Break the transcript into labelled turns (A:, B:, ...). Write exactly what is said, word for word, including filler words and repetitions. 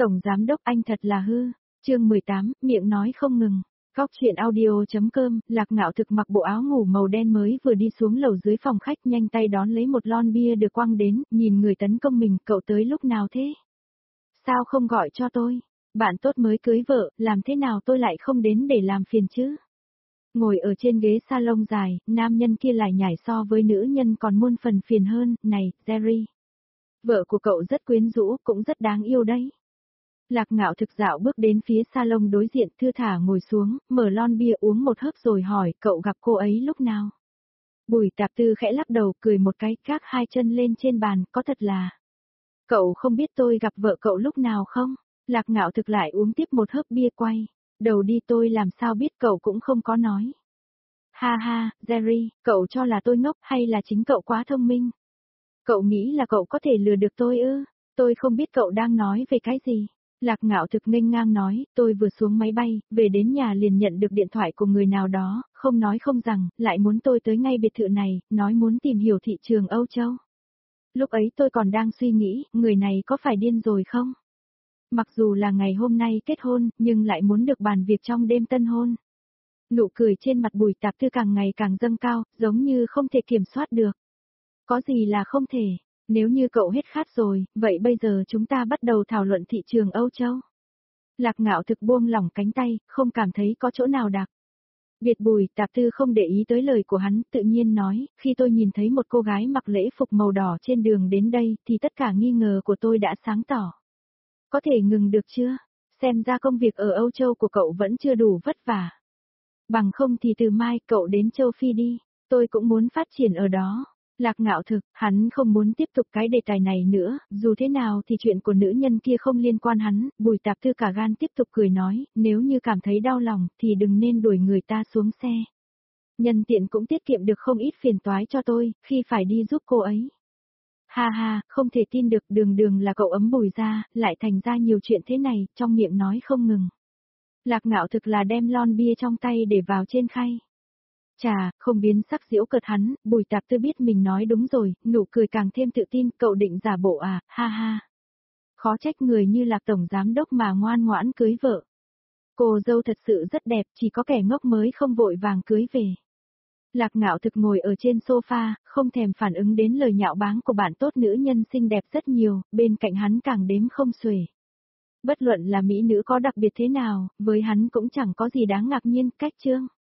A: Tổng giám đốc anh thật là hư. Chương mười tám, miệng nói không ngừng. Góc chuyện audio.com, Lạc Ngạo Thực mặc bộ áo ngủ màu đen mới vừa đi xuống lầu dưới phòng khách, nhanh tay đón lấy một lon bia được quăng đến, nhìn người tấn công mình, cậu tới lúc nào thế? Sao không gọi cho tôi? Bạn tốt mới cưới vợ, làm thế nào tôi lại không đến để làm phiền chứ? Ngồi ở trên ghế salon dài, nam nhân kia lại nhảy so với nữ nhân còn muôn phần phiền hơn, này, Jerry. Vợ của cậu rất quyến rũ, cũng rất đáng yêu đấy. Lạc Ngạo Thực dạo bước đến phía salon đối diện, thưa thả ngồi xuống, mở lon bia uống một hớp rồi hỏi, cậu gặp cô ấy lúc nào? Bùi Tạp Tư khẽ lắc đầu, cười một cái, gác hai chân lên trên bàn, có thật là. Cậu không biết tôi gặp vợ cậu lúc nào không? Lạc Ngạo Thực lại uống tiếp một hớp bia quay. Đầu đi, tôi làm sao biết, cậu cũng không có nói. Ha ha, Jerry, cậu cho là tôi ngốc hay là chính cậu quá thông minh? Cậu nghĩ là cậu có thể lừa được tôi ư? Tôi không biết cậu đang nói về cái gì. Lạc Ngạo Thực nghênh ngang nói, tôi vừa xuống máy bay, về đến nhà liền nhận được điện thoại của người nào đó, không nói không rằng, lại muốn tôi tới ngay biệt thự này, nói muốn tìm hiểu thị trường Âu Châu. Lúc ấy tôi còn đang suy nghĩ, người này có phải điên rồi không? Mặc dù là ngày hôm nay kết hôn, nhưng lại muốn được bàn việc trong đêm tân hôn. Nụ cười trên mặt Bùi Tạp Tư càng ngày càng dâng cao, giống như không thể kiểm soát được. Có gì là không thể, nếu như cậu hết khát rồi, vậy bây giờ chúng ta bắt đầu thảo luận thị trường Âu Châu. Lạc Ngạo Thực buông lỏng cánh tay, không cảm thấy có chỗ nào đặc biệt. Bùi Tạp Tư không để ý tới lời của hắn, tự nhiên nói, khi tôi nhìn thấy một cô gái mặc lễ phục màu đỏ trên đường đến đây, thì tất cả nghi ngờ của tôi đã sáng tỏ. Có thể ngừng được chưa? Xem ra công việc ở Âu Châu của cậu vẫn chưa đủ vất vả. Bằng không thì từ mai cậu đến châu Phi đi, tôi cũng muốn phát triển ở đó. Lạc Ngạo Thực, hắn không muốn tiếp tục cái đề tài này nữa, dù thế nào thì chuyện của nữ nhân kia không liên quan hắn. Bùi Tạp Tư cả gan tiếp tục cười nói, nếu như cảm thấy đau lòng thì đừng nên đuổi người ta xuống xe. Nhân tiện cũng tiết kiệm được không ít phiền toái cho tôi, khi phải đi giúp cô ấy. Ha ha, không thể tin được, đường đường là cậu ấm Bùi ra, lại thành ra nhiều chuyện thế này, trong miệng nói không ngừng. Lạc Ngạo Thực là đem lon bia trong tay để vào trên khay. Chà, không biến sắc giễu cợt hắn, Bùi Tạp Tư biết mình nói đúng rồi, nụ cười càng thêm tự tin, cậu định giả bộ à, ha ha. Khó trách người như Lạc tổng giám đốc mà ngoan ngoãn cưới vợ. Cô dâu thật sự rất đẹp, chỉ có kẻ ngốc mới không vội vàng cưới về. Lạc Ngạo Thực ngồi ở trên sofa, không thèm phản ứng đến lời nhạo báng của bạn tốt, nữ nhân xinh đẹp rất nhiều, bên cạnh hắn càng đếm không xuể. Bất luận là mỹ nữ có đặc biệt thế nào, với hắn cũng chẳng có gì đáng ngạc nhiên, cách chương.